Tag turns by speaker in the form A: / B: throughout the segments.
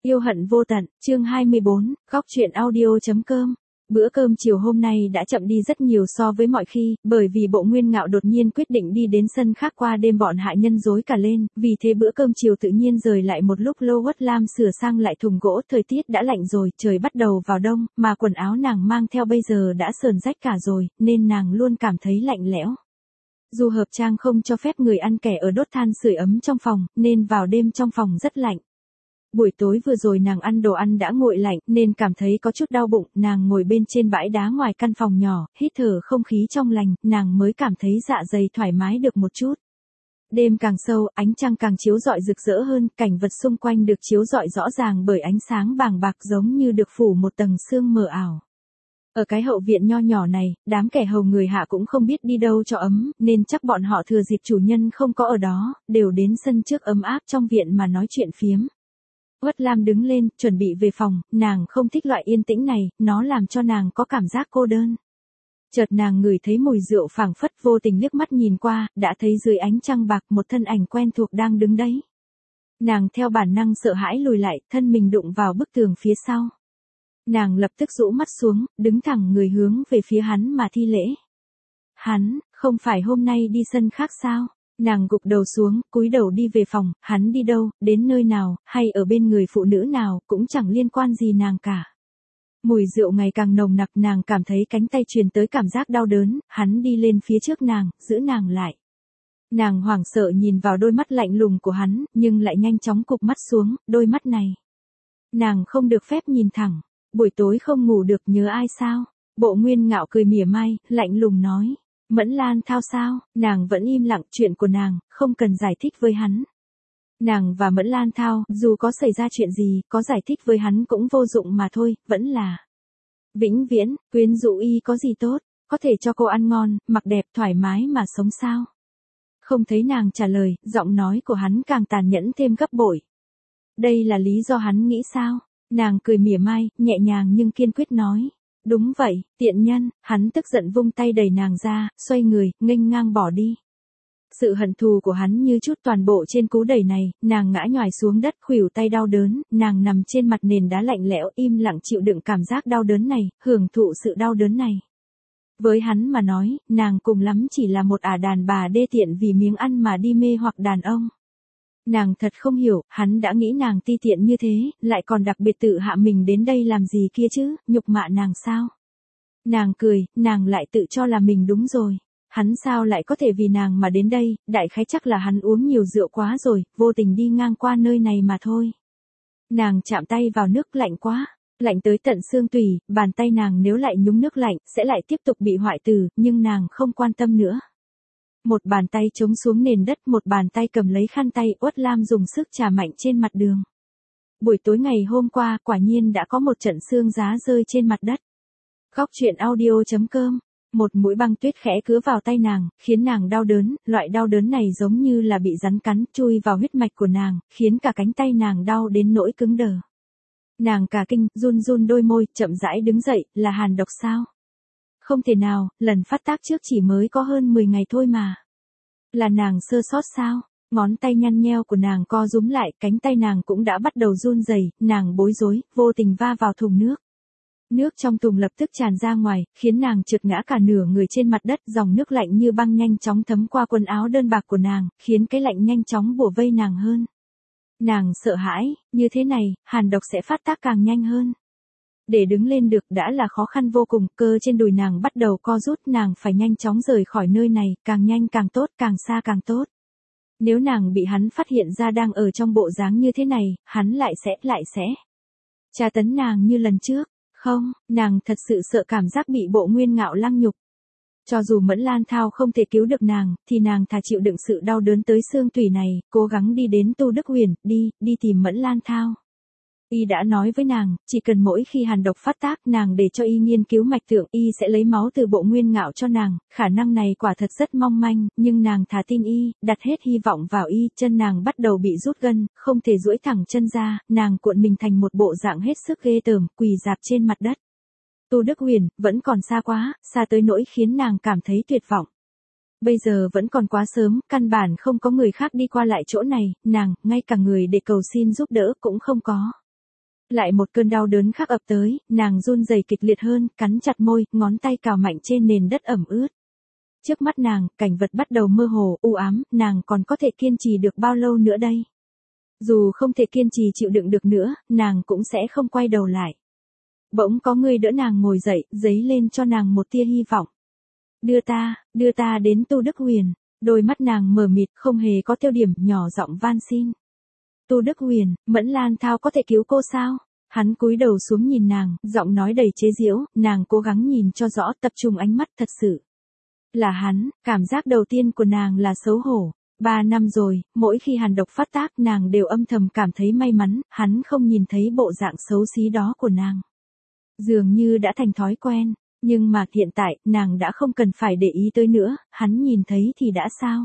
A: Yêu hận vô tận, chương 24, góc truyện audio.com. Bữa cơm chiều hôm nay đã chậm đi rất nhiều so với mọi khi, bởi vì Bộ Nguyên Ngạo đột nhiên quyết định đi đến sân khác qua đêm bọn hạ nhân rối cả lên, vì thế bữa cơm chiều tự nhiên rời lại một lúc. Lô Uất Lam sửa sang lại thùng gỗ, thời tiết đã lạnh rồi, trời bắt đầu vào đông, mà quần áo nàng mang theo bây giờ đã sờn rách cả rồi, nên nàng luôn cảm thấy lạnh lẽo. Dù hợp trang không cho phép người ăn kẻ ở đốt than sưởi ấm trong phòng, nên vào đêm trong phòng rất lạnh. Buổi tối vừa rồi nàng ăn đồ ăn đã nguội lạnh nên cảm thấy có chút đau bụng, nàng ngồi bên trên bãi đá ngoài căn phòng nhỏ, hít thở không khí trong lành, nàng mới cảm thấy dạ dày thoải mái được một chút. Đêm càng sâu, ánh trăng càng chiếu rọi rực rỡ hơn, cảnh vật xung quanh được chiếu rọi rõ ràng bởi ánh sáng bàng bạc giống như được phủ một tầng sương mờ ảo. Ở cái hậu viện nho nhỏ này, đám kẻ hầu người hạ cũng không biết đi đâu cho ấm, nên chắc bọn họ thừa dịp chủ nhân không có ở đó, đều đến sân trước ấm áp trong viện mà nói chuyện phiếm. Uất Lam đứng lên, chuẩn bị về phòng, nàng không thích loại yên tĩnh này, nó làm cho nàng có cảm giác cô đơn. Chợt nàng ngửi thấy mùi rượu, phảng phất vô tình liếc mắt nhìn qua, đã thấy dưới ánh trăng bạc một thân ảnh quen thuộc đang đứng đấy. Nàng theo bản năng sợ hãi lùi lại, thân mình đụng vào bức tường phía sau. Nàng lập tức rũ mắt xuống, đứng thẳng người hướng về phía hắn mà thi lễ. Hắn, không phải hôm nay đi sân khác sao? Nàng gục đầu xuống, cúi đầu đi về phòng, hắn đi đâu, đến nơi nào, hay ở bên người phụ nữ nào, cũng chẳng liên quan gì nàng cả. Mùi rượu ngày càng nồng nặc, nàng cảm thấy cánh tay truyền tới cảm giác đau đớn, hắn đi lên phía trước nàng, giữ nàng lại. Nàng hoảng sợ nhìn vào đôi mắt lạnh lùng của hắn, nhưng lại nhanh chóng cụp mắt xuống, đôi mắt này. Nàng không được phép nhìn thẳng, buổi tối không ngủ được nhớ ai sao? Bộ Nguyên Ngạo cười mỉa mai, lạnh lùng nói. Mẫn Lan Thao sao? Nàng vẫn im lặng, chuyện của nàng, không cần giải thích với hắn. Nàng và Mẫn Lan Thao, dù có xảy ra chuyện gì, có giải thích với hắn cũng vô dụng mà thôi, vẫn là vĩnh viễn. Quyến rũ y có gì tốt, có thể cho cô ăn ngon, mặc đẹp, thoải mái mà sống sao? Không thấy nàng trả lời, giọng nói của hắn càng tàn nhẫn thêm gấp bội. Đây là lý do hắn nghĩ sao? Nàng cười mỉa mai, nhẹ nhàng nhưng kiên quyết nói. Đúng vậy, tiện nhân. Hắn tức giận vung tay đẩy nàng ra, xoay người, nghênh ngang bỏ đi. Sự hận thù của hắn như chút toàn bộ trên cú đẩy này, nàng ngã nhòi xuống đất, khuỷu tay đau đớn, nàng nằm trên mặt nền đá lạnh lẽo, im lặng chịu đựng cảm giác đau đớn này, hưởng thụ sự đau đớn này. Với hắn mà nói, nàng cùng lắm chỉ là một ả đàn bà đê tiện vì miếng ăn mà đi mê hoặc đàn ông. Nàng thật không hiểu, hắn đã nghĩ nàng ti tiện như thế, lại còn đặc biệt tự hạ mình đến đây làm gì kia chứ, nhục mạ nàng sao? Nàng cười, nàng lại tự cho là mình đúng rồi. Hắn sao lại có thể vì nàng mà đến đây, đại khái chắc là hắn uống nhiều rượu quá rồi, vô tình đi ngang qua nơi này mà thôi. Nàng chạm tay vào nước lạnh quá, lạnh tới tận xương tủy, bàn tay nàng nếu lại nhúng nước lạnh, sẽ lại tiếp tục bị hoại tử, nhưng nàng không quan tâm nữa. Một bàn tay chống xuống nền đất, một bàn tay cầm lấy khăn tay, Uất Lam dùng sức chà mạnh trên mặt đường. Buổi tối ngày hôm qua, quả nhiên đã có một trận sương giá rơi trên mặt đất. Góc truyện audio.com. Một mũi băng tuyết khẽ cứa vào tay nàng, khiến nàng đau đớn, loại đau đớn này giống như là bị rắn cắn, chui vào huyết mạch của nàng, khiến cả cánh tay nàng đau đến nỗi cứng đờ. Nàng cả kinh, run run đôi môi, chậm rãi đứng dậy, là hàn độc sao? Không thể nào, lần phát tác trước chỉ mới có hơn 10 ngày thôi mà. Là nàng sơ sót sao? Ngón tay nhăn nheo của nàng co rúm lại, cánh tay nàng cũng đã bắt đầu run rẩy, nàng bối rối, vô tình va vào thùng nước. Nước trong thùng lập tức tràn ra ngoài, khiến nàng trượt ngã cả nửa người trên mặt đất, dòng nước lạnh như băng nhanh chóng thấm qua quần áo đơn bạc của nàng, khiến cái lạnh nhanh chóng bủa vây nàng hơn. Nàng sợ hãi, như thế này, hàn độc sẽ phát tác càng nhanh hơn. Để đứng lên được đã là khó khăn vô cùng, cơ trên đùi nàng bắt đầu co rút, nàng phải nhanh chóng rời khỏi nơi này, càng nhanh càng tốt, càng xa càng tốt. Nếu nàng bị hắn phát hiện ra đang ở trong bộ dáng như thế này, hắn lại sẽ tra tấn nàng như lần trước. Không, nàng thật sự sợ cảm giác bị Bộ Nguyên Ngạo lăng nhục. Cho dù Mẫn Lan Thao không thể cứu được nàng, thì nàng thà chịu đựng sự đau đớn tới xương tủy này, cố gắng đi đến Tu Đức Huyền, đi tìm Mẫn Lan Thao. Y đã nói với nàng, chỉ cần mỗi khi hàn độc phát tác nàng để cho y nghiên cứu mạch tượng, y sẽ lấy máu từ Bộ Nguyên Ngạo cho nàng, khả năng này quả thật rất mong manh, nhưng nàng thà tin y, đặt hết hy vọng vào y, chân nàng bắt đầu bị rút gân, không thể duỗi thẳng chân ra, nàng cuộn mình thành một bộ dạng hết sức ghê tởm, quỳ rạp trên mặt đất. Tu Đức Huyền, vẫn còn xa quá, xa tới nỗi khiến nàng cảm thấy tuyệt vọng. Bây giờ vẫn còn quá sớm, căn bản không có người khác đi qua lại chỗ này, nàng, ngay cả người để cầu xin giúp đỡ cũng không có. Lại một cơn đau đớn khác ập tới, nàng run rẩy kịch liệt hơn, cắn chặt môi, ngón tay cào mạnh trên nền đất ẩm ướt. Trước mắt nàng, cảnh vật bắt đầu mơ hồ, u ám, nàng còn có thể kiên trì được bao lâu nữa đây? Dù không thể kiên trì chịu đựng được nữa, nàng cũng sẽ không quay đầu lại. Bỗng có người đỡ nàng ngồi dậy, dấy lên cho nàng một tia hy vọng. Đưa ta đến Tu Đức Huyền. Đôi mắt nàng mờ mịt, không hề có tiêu điểm, nhỏ giọng van xin. Tu Đức Huyền, Mẫn Lan Thao có thể cứu cô sao? Hắn cúi đầu xuống nhìn nàng, giọng nói đầy chế giễu, nàng cố gắng nhìn cho rõ, tập trung ánh mắt. Thật sự là hắn. Cảm giác đầu tiên của nàng là xấu hổ. 3 năm rồi, mỗi khi hàn độc phát tác nàng đều âm thầm cảm thấy may mắn, hắn không nhìn thấy bộ dạng xấu xí đó của nàng. Dường như đã thành thói quen, nhưng mà hiện tại, nàng đã không cần phải để ý tới nữa, hắn nhìn thấy thì đã sao?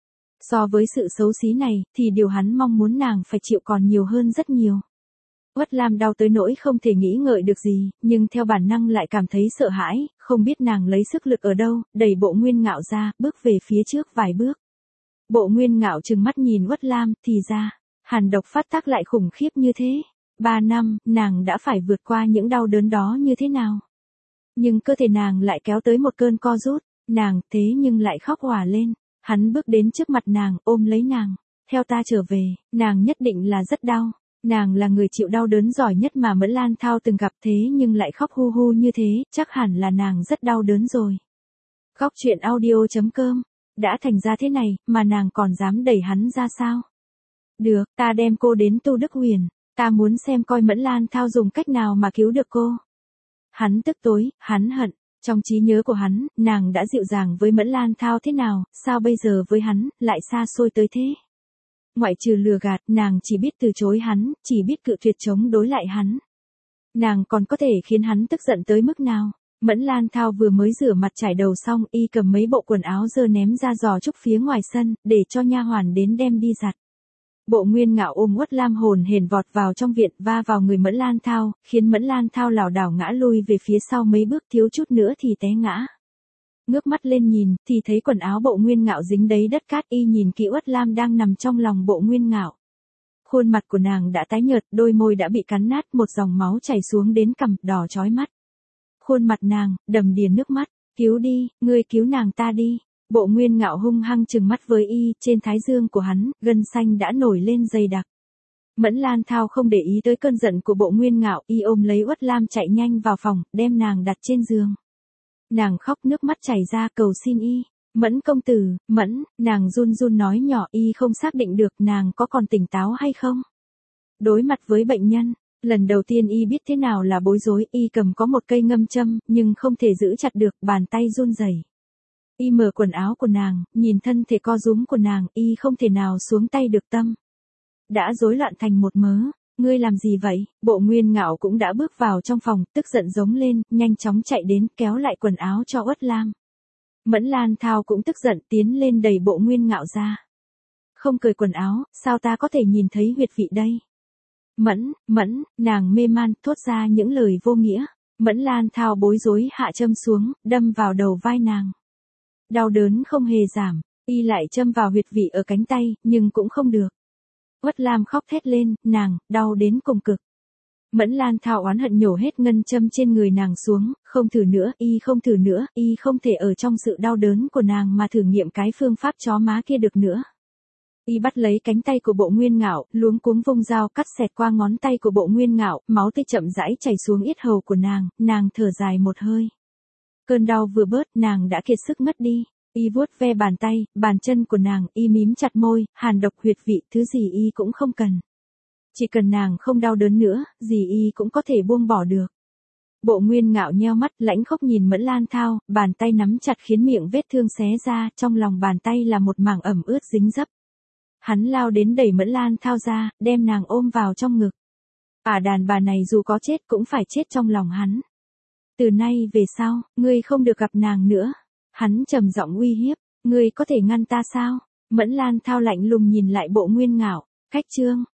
A: So với sự xấu xí này, thì điều hắn mong muốn nàng phải chịu còn nhiều hơn rất nhiều. Uất Lam đau tới nỗi không thể nghĩ ngợi được gì, nhưng theo bản năng lại cảm thấy sợ hãi, không biết nàng lấy sức lực ở đâu, đẩy Bộ Nguyên Ngạo ra, bước về phía trước vài bước. Bộ Nguyên Ngạo trừng mắt nhìn Uất Lam, thì ra, hàn độc phát tác lại khủng khiếp như thế. 3 năm, nàng đã phải vượt qua những đau đớn đó như thế nào? Nhưng cơ thể nàng lại kéo tới một cơn co rút, nàng thế nhưng lại khóc òa lên. Hắn bước đến trước mặt nàng, ôm lấy nàng. Theo ta trở về, nàng nhất định là rất đau. Nàng là người chịu đau đớn giỏi nhất mà Mẫn Lan Thao từng gặp, thế nhưng lại khóc hu hu như thế, chắc hẳn là nàng rất đau đớn rồi. Góc truyện audio.com. Đã thành ra thế này, mà nàng còn dám đẩy hắn ra sao? Được, ta đem cô đến Tu Đức Huyền. Ta muốn xem coi Mẫn Lan Thao dùng cách nào mà cứu được cô. Hắn tức tối, hắn hận. Trong trí nhớ của hắn, nàng đã dịu dàng với Mẫn Lan Thao thế nào, sao bây giờ với hắn, lại xa xôi tới thế? Ngoại trừ lừa gạt, nàng chỉ biết từ chối hắn, chỉ biết cự tuyệt chống đối lại hắn. Nàng còn có thể khiến hắn tức giận tới mức nào? Mẫn Lan Thao vừa mới rửa mặt trải đầu xong, y cầm mấy bộ quần áo dơ ném ra giò trúc phía ngoài sân, để cho nha hoàn đến đem đi giặt. Bộ Nguyên Ngạo ôm Uất Lam hồn hển vọt vào trong viện, va vào người Mẫn Lan Thao, khiến Mẫn Lan Thao lảo đảo ngã lui về phía sau mấy bước, thiếu chút nữa thì té ngã. Ngước mắt lên nhìn, thì thấy quần áo Bộ Nguyên Ngạo dính đầy đất cát, y nhìn kỹ Uất Lam đang nằm trong lòng Bộ Nguyên Ngạo. Khuôn mặt của nàng đã tái nhợt, đôi môi đã bị cắn nát, một dòng máu chảy xuống đến cằm, đỏ chói mắt. Khuôn mặt nàng, đầm đìa nước mắt. Cứu đi, ngươi cứu nàng ta đi. Bộ Nguyên Ngạo hung hăng trừng mắt với y, trên thái dương của hắn, gân xanh đã nổi lên dày đặc. Mẫn Lan Thao không để ý tới cơn giận của Bộ Nguyên Ngạo, y ôm lấy Uất Lam chạy nhanh vào phòng, đem nàng đặt trên giường. Nàng khóc nước mắt chảy ra cầu xin y. Mẫn công tử, Mẫn, nàng run run nói nhỏ, y không xác định được nàng có còn tỉnh táo hay không. Đối mặt với bệnh nhân, lần đầu tiên y biết thế nào là bối rối, y cầm có một cây ngâm châm, nhưng không thể giữ chặt được, bàn tay run rẩy. Y mở quần áo của nàng, nhìn thân thể co rúm của nàng, y không thể nào xuống tay được tâm. Đã rối loạn thành một mớ. Ngươi làm gì vậy? Bộ Nguyên Ngạo cũng đã bước vào trong phòng, tức giận giống lên, nhanh chóng chạy đến, kéo lại quần áo cho Uất Lam. Mẫn Lan Thao cũng tức giận, tiến lên đẩy Bộ Nguyên Ngạo ra. Không cởi quần áo, sao ta có thể nhìn thấy huyệt vị đây? Mẫn, nàng mê man, thốt ra những lời vô nghĩa. Mẫn Lan Thao bối rối hạ châm xuống, đâm vào đầu vai nàng. Đau đớn không hề giảm, y lại châm vào huyệt vị ở cánh tay, nhưng cũng không được. Uất Lam khóc thét lên, nàng, đau đến cùng cực. Mẫn Lan Thao oán hận nhổ hết ngân châm trên người nàng xuống, không thử nữa, y không thể ở trong sự đau đớn của nàng mà thử nghiệm cái phương pháp chó má kia được nữa. Y bắt lấy cánh tay của Bộ Nguyên Ngạo, luống cuống vung dao cắt xẹt qua ngón tay của Bộ Nguyên Ngạo, máu tươi chậm rãi chảy xuống yết hầu của nàng thở dài một hơi. Cơn đau vừa bớt, nàng đã kiệt sức ngất đi. Y vuốt ve bàn tay, bàn chân của nàng, y mím chặt môi, hàn độc huyệt vị, thứ gì y cũng không cần. Chỉ cần nàng không đau đớn nữa, gì y cũng có thể buông bỏ được. Bộ Nguyên Ngạo nheo mắt, lãnh khốc nhìn Mẫn Lan Thao, bàn tay nắm chặt khiến miệng vết thương xé ra, trong lòng bàn tay là một mảng ẩm ướt dính dấp. Hắn lao đến đẩy Mẫn Lan Thao ra, đem nàng ôm vào trong ngực. Đàn bà này dù có chết cũng phải chết trong lòng hắn. Từ nay về sau, ngươi không được gặp nàng nữa. Hắn trầm giọng uy hiếp, ngươi có thể ngăn ta sao? Mẫn Lan Thao lạnh lùng nhìn lại Bộ Nguyên Ngạo, cách chương.